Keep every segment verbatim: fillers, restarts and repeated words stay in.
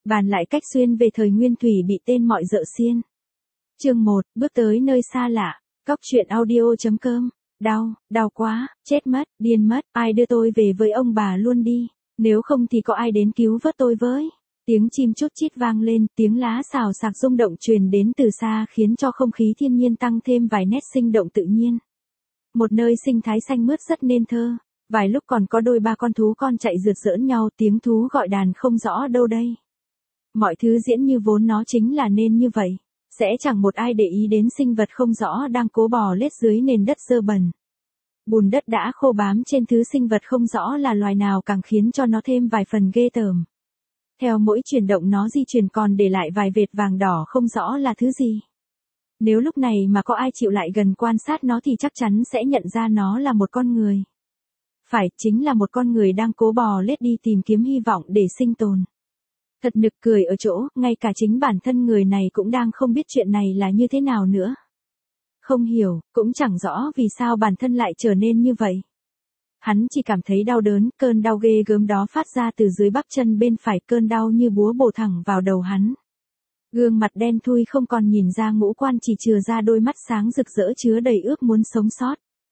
Bàn lại cách xuyên về thời Nguyên Thủy bị tên mọi dợ xiên. Chương một, bước tới nơi xa lạ. Cóc truyện audio.com. Đau, đau quá, chết mất, điên mất, ai đưa tôi về với ông bà luôn đi. Nếu không thì có ai đến cứu vớt tôi với. Tiếng chim chút chít vang lên, tiếng lá xào xạc rung động truyền đến từ xa khiến cho không khí thiên nhiên tăng thêm vài nét sinh động tự nhiên. Một nơi sinh thái xanh mướt rất nên thơ. Vài lúc còn có đôi ba con thú con chạy rượt giỡn nhau, tiếng thú gọi đàn không rõ đâu đây. Mọi thứ diễn như vốn nó chính là nên như vậy. Sẽ chẳng một ai để ý đến sinh vật không rõ đang cố bò lết dưới nền đất dơ bẩn. Bùn đất đã khô bám trên thứ sinh vật không rõ là loài nào càng khiến cho nó thêm vài phần ghê tởm. Theo mỗi chuyển động nó di chuyển còn để lại vài vệt vàng đỏ không rõ là thứ gì. Nếu lúc này mà có ai chịu lại gần quan sát nó thì chắc chắn sẽ nhận ra nó là một con người. Phải, chính là một con người đang cố bò lết đi tìm kiếm hy vọng để sinh tồn. Thật nực cười ở chỗ, ngay cả chính bản thân người này cũng đang không biết chuyện này là như thế nào nữa. Không hiểu, cũng chẳng rõ vì sao bản thân lại trở nên như vậy. Hắn chỉ cảm thấy đau đớn, cơn đau ghê gớm đó phát ra từ dưới bắp chân bên phải, cơn đau như búa bổ thẳng vào đầu hắn. Gương mặt đen thui không còn nhìn ra ngũ quan, chỉ chừa ra đôi mắt sáng rực rỡ chứa đầy ước muốn sống sót.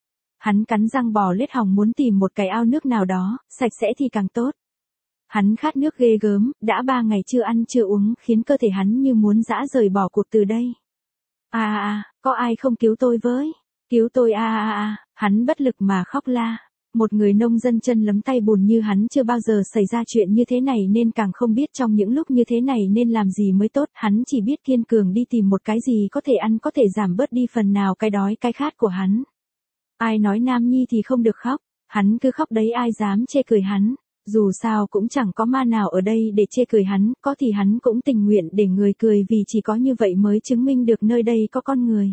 Hắn cắn răng bò lết hòng muốn tìm một cái ao nước nào đó, sạch sẽ thì càng tốt. Hắn khát nước ghê gớm, đã ba ngày chưa ăn chưa uống khiến cơ thể hắn như muốn giã rời bỏ cuộc từ đây. À à à, có ai không cứu tôi với? Cứu tôi à à à, hắn bất lực mà khóc la. Một người nông dân chân lấm tay bùn như hắn chưa bao giờ xảy ra chuyện như thế này nên càng không biết trong những lúc như thế này nên làm gì mới tốt. Hắn chỉ biết kiên cường đi tìm một cái gì có thể ăn, có thể giảm bớt đi phần nào cái đói cái khát của hắn. Ai nói nam nhi thì không được khóc, hắn cứ khóc đấy ai dám chê cười hắn. Dù sao cũng chẳng có ma nào ở đây để chê cười hắn, có thì hắn cũng tình nguyện để người cười vì chỉ có như vậy mới chứng minh được nơi đây có con người.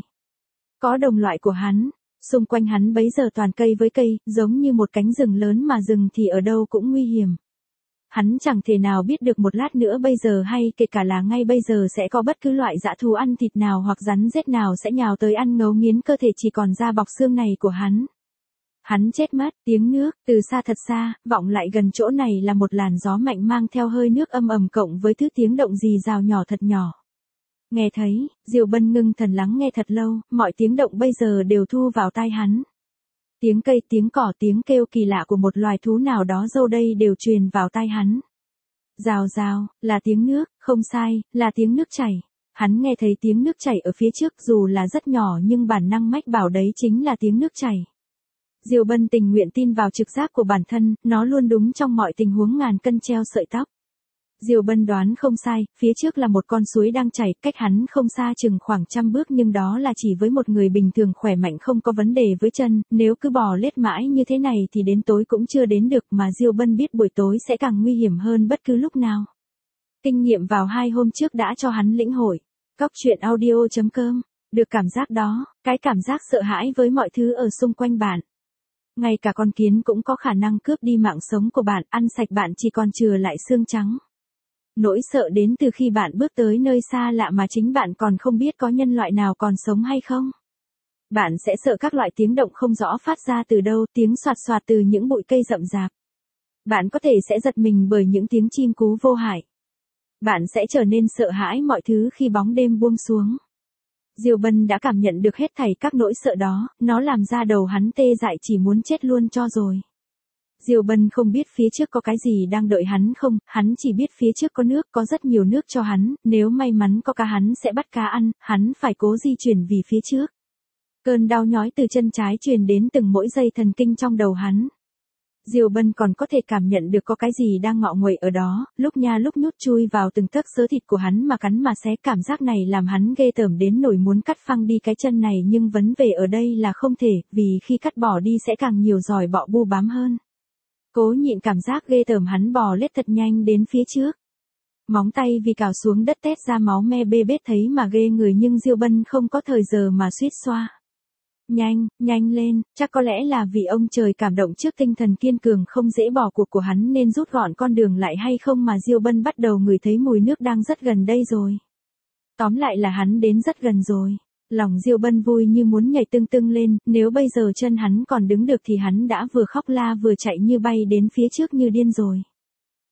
Có đồng loại của hắn, xung quanh hắn bấy giờ toàn cây với cây, giống như một cánh rừng lớn mà rừng thì ở đâu cũng nguy hiểm. Hắn chẳng thể nào biết được một lát nữa bây giờ hay kể cả là ngay bây giờ sẽ có bất cứ loại dã thú ăn thịt nào hoặc rắn rết nào sẽ nhào tới ăn ngấu nghiến cơ thể chỉ còn da bọc xương này của hắn. Hắn chết mất, tiếng nước, từ xa thật xa, vọng lại gần chỗ này là một làn gió mạnh mang theo hơi nước âm ầm cộng với thứ tiếng động rì rào nhỏ thật nhỏ. Nghe thấy, Diệu Bân ngưng thần lắng nghe thật lâu, mọi tiếng động bây giờ đều thu vào tai hắn. Tiếng cây, tiếng cỏ, tiếng kêu kỳ lạ của một loài thú nào đó dâu đây đều truyền vào tai hắn. Rào rào, là tiếng nước, không sai, là tiếng nước chảy. Hắn nghe thấy tiếng nước chảy ở phía trước dù là rất nhỏ nhưng bản năng mách bảo đấy chính là tiếng nước chảy. Diệu Bân tình nguyện tin vào trực giác của bản thân, nó luôn đúng trong mọi tình huống ngàn cân treo sợi tóc. Diệu Bân đoán không sai, phía trước là một con suối đang chảy, cách hắn không xa chừng khoảng trăm bước nhưng đó là chỉ với một người bình thường khỏe mạnh không có vấn đề với chân, nếu cứ bò lết mãi như thế này thì đến tối cũng chưa đến được mà Diệu Bân biết buổi tối sẽ càng nguy hiểm hơn bất cứ lúc nào. Kinh nghiệm vào hai hôm trước đã cho hắn lĩnh hội. Cóc truyện audio.com, được cảm giác đó, cái cảm giác sợ hãi với mọi thứ ở xung quanh bạn. Ngay cả con kiến cũng có khả năng cướp đi mạng sống của bạn, ăn sạch bạn chỉ còn chừa lại xương trắng. Nỗi sợ đến từ khi bạn bước tới nơi xa lạ mà chính bạn còn không biết có nhân loại nào còn sống hay không. Bạn sẽ sợ các loại tiếng động không rõ phát ra từ đâu, tiếng soạt soạt từ những bụi cây rậm rạp. Bạn có thể sẽ giật mình bởi những tiếng chim cú vô hại. Bạn sẽ trở nên sợ hãi mọi thứ khi bóng đêm buông xuống. Diệu Bân đã cảm nhận được hết thảy các nỗi sợ đó, nó làm ra đầu hắn tê dại chỉ muốn chết luôn cho rồi. Diệu Bân không biết phía trước có cái gì đang đợi hắn không, hắn chỉ biết phía trước có nước, có rất nhiều nước cho hắn, nếu may mắn có cá hắn sẽ bắt cá ăn, hắn phải cố di chuyển vì phía trước. Cơn đau nhói từ chân trái truyền đến từng mỗi dây thần kinh trong đầu hắn. Diệu Bân còn có thể cảm nhận được có cái gì đang ngọ nguậy ở đó, lúc nha lúc nhút chui vào từng tấc xớ thịt của hắn mà cắn mà xé, cảm giác này làm hắn ghê tởm đến nỗi muốn cắt phăng đi cái chân này nhưng vấn đề ở đây là không thể, vì khi cắt bỏ đi sẽ càng nhiều giòi bọ bu bám hơn. Cố nhịn cảm giác ghê tởm hắn bò lết thật nhanh đến phía trước. Móng tay vì cào xuống đất tét ra máu me bê bết thấy mà ghê người nhưng Diệu Bân không có thời giờ mà suýt xoa. Nhanh, nhanh lên, chắc có lẽ là vì ông trời cảm động trước tinh thần kiên cường không dễ bỏ cuộc của hắn nên rút gọn con đường lại hay không mà Diệu Bân bắt đầu ngửi thấy mùi nước đang rất gần đây rồi. Tóm lại là hắn đến rất gần rồi. Lòng Diệu Bân vui như muốn nhảy tưng tưng lên, nếu bây giờ chân hắn còn đứng được thì hắn đã vừa khóc la vừa chạy như bay đến phía trước như điên rồi.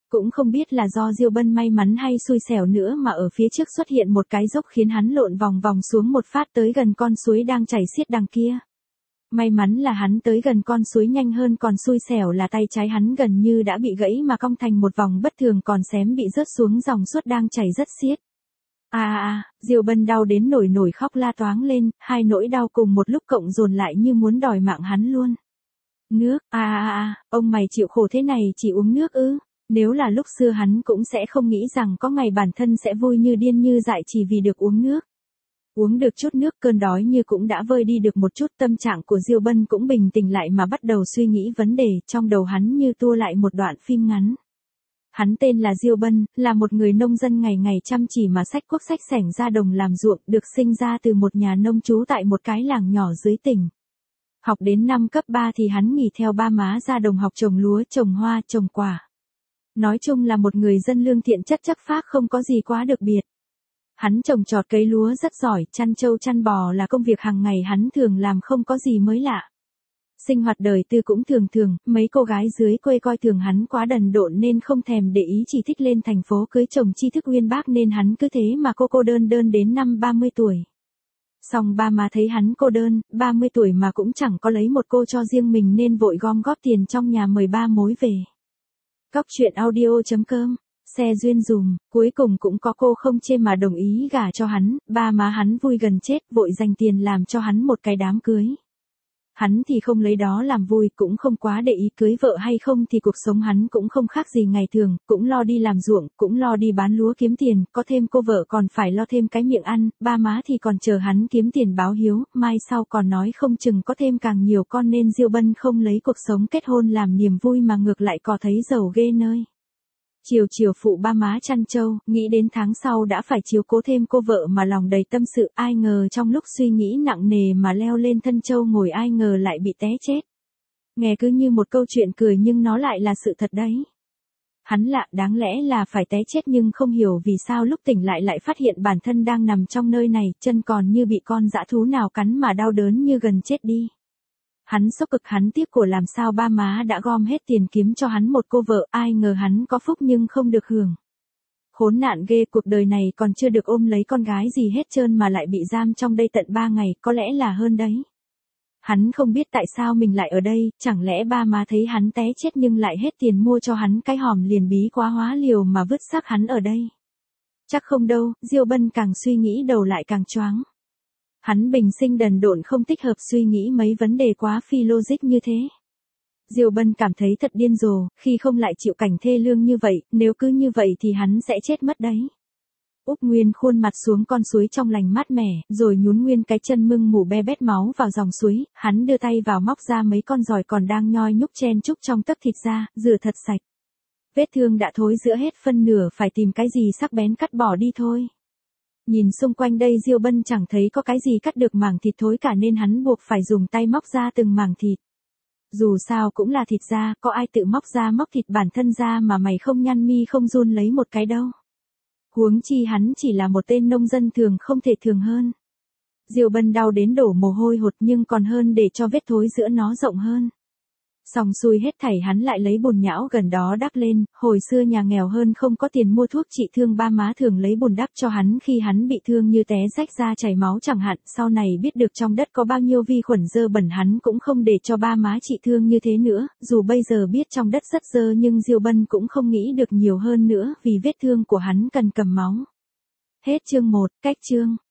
Cũng không biết là do Diêu Bân may mắn hay xui xẻo nữa mà ở phía trước xuất hiện một cái dốc khiến hắn lộn vòng vòng xuống một phát tới gần con suối đang chảy xiết đằng kia. May mắn là hắn tới gần con suối nhanh hơn, còn xui xẻo là tay trái hắn gần như đã bị gãy mà cong thành một vòng bất thường, còn xém bị rớt xuống dòng suốt đang chảy rất xiết. À à à, Diêu Bân đau đến nổi nổi khóc la toáng lên, hai nỗi đau cùng một lúc cộng dồn lại như muốn đòi mạng hắn luôn. Nước, à à à, ông mày chịu khổ thế này chỉ uống nước ư? Nếu là lúc xưa hắn cũng sẽ không nghĩ rằng có ngày bản thân sẽ vui như điên như dại chỉ vì được uống nước. Uống được chút nước, cơn đói như cũng đã vơi đi được một chút, tâm trạng của Diêu Bân cũng bình tĩnh lại mà bắt đầu suy nghĩ vấn đề, trong đầu hắn như tua lại một đoạn phim ngắn. Hắn tên là Diêu Bân, là một người nông dân ngày ngày chăm chỉ mà xách cuốc xách xẻng ra đồng làm ruộng, được sinh ra từ một nhà nông trú tại một cái làng nhỏ dưới tỉnh. Học đến năm cấp ba thì hắn nghỉ theo ba má ra đồng học trồng lúa, trồng hoa, trồng quả. Nói chung là một người dân lương thiện chất chất phác, không có gì quá đặc biệt. Hắn trồng trọt cấy lúa rất giỏi, chăn trâu chăn bò là công việc hàng ngày hắn thường làm, không có gì mới lạ. Sinh hoạt đời tư cũng thường thường, mấy cô gái dưới quê coi thường hắn quá đần độn nên không thèm để ý, chỉ thích lên thành phố cưới chồng tri thức uyên bác, nên hắn cứ thế mà cô cô đơn đơn đến năm ba mươi tuổi. Xong ba má thấy hắn cô đơn, ba mươi tuổi mà cũng chẳng có lấy một cô cho riêng mình nên vội gom góp tiền trong nhà mời ba mối về. Cóc truyện audio chấm com, xe duyên dùm, cuối cùng cũng có cô không chê mà đồng ý gả cho hắn, ba má hắn vui gần chết, vội dành tiền làm cho hắn một cái đám cưới. Hắn thì không lấy đó làm vui, cũng không quá để ý cưới vợ hay không thì cuộc sống hắn cũng không khác gì ngày thường, cũng lo đi làm ruộng, cũng lo đi bán lúa kiếm tiền, có thêm cô vợ còn phải lo thêm cái miệng ăn, ba má thì còn chờ hắn kiếm tiền báo hiếu, mai sau còn nói không chừng có thêm càng nhiều con, nên Diêu Bân không lấy cuộc sống kết hôn làm niềm vui mà ngược lại có thấy giàu ghê nơi. Chiều chiều phụ ba má chăn trâu, nghĩ đến tháng sau đã phải chiếu cố thêm cô vợ mà lòng đầy tâm sự, ai ngờ trong lúc suy nghĩ nặng nề mà leo lên thân trâu ngồi, ai ngờ lại bị té chết. Nghe cứ như một câu chuyện cười nhưng nó lại là sự thật đấy. Hắn lạ, đáng lẽ là phải té chết nhưng không hiểu vì sao lúc tỉnh lại lại phát hiện bản thân đang nằm trong nơi này, chân còn như bị con dã thú nào cắn mà đau đớn như gần chết đi. Hắn sốc cực, hắn tiếc của làm sao ba má đã gom hết tiền kiếm cho hắn một cô vợ, ai ngờ hắn có phúc nhưng không được hưởng. Khốn nạn ghê, cuộc đời này còn chưa được ôm lấy con gái gì hết trơn mà lại bị giam trong đây tận ba ngày, có lẽ là hơn đấy. Hắn không biết tại sao mình lại ở đây, chẳng lẽ ba má thấy hắn té chết nhưng lại hết tiền mua cho hắn cái hòm liền bí quá hóa liều mà vứt xác hắn ở đây. Chắc không đâu, Diêu Bân càng suy nghĩ đầu lại càng choáng. Hắn bình sinh đần độn không thích hợp suy nghĩ mấy vấn đề quá phi logic như thế. Diêu Bân cảm thấy thật điên rồ, khi không lại chịu cảnh thê lương như vậy, nếu cứ như vậy thì hắn sẽ chết mất đấy. Úp nguyên khuôn mặt xuống con suối trong lành mát mẻ, rồi nhún nguyên cái chân mưng mủ be bét máu vào dòng suối, hắn đưa tay vào móc ra mấy con giòi còn đang nhoi nhúc chen chúc trong tấc thịt ra, rửa thật sạch. Vết thương đã thối rữa hết phân nửa, phải tìm cái gì sắc bén cắt bỏ đi thôi. Nhìn xung quanh đây Diêu Bân chẳng thấy có cái gì cắt được mảng thịt thối cả nên hắn buộc phải dùng tay móc ra từng mảng thịt. Dù sao cũng là thịt da, có ai tự móc ra móc thịt bản thân ra mà mày không nhăn mi không run lấy một cái đâu. Huống chi hắn chỉ là một tên nông dân thường không thể thường hơn. Diêu Bân đau đến đổ mồ hôi hột nhưng còn hơn để cho vết thối giữa nó rộng hơn. Xong xuôi hết thảy hắn lại lấy bùn nhão gần đó đắp lên, hồi xưa nhà nghèo hơn không có tiền mua thuốc trị thương, ba má thường lấy bùn đắp cho hắn khi hắn bị thương như té rách da chảy máu chẳng hạn, sau này biết được trong đất có bao nhiêu vi khuẩn dơ bẩn hắn cũng không để cho ba má trị thương như thế nữa, dù bây giờ biết trong đất rất dơ nhưng Diêu Bân cũng không nghĩ được nhiều hơn nữa vì vết thương của hắn cần cầm máu. Hết chương một, cách chương.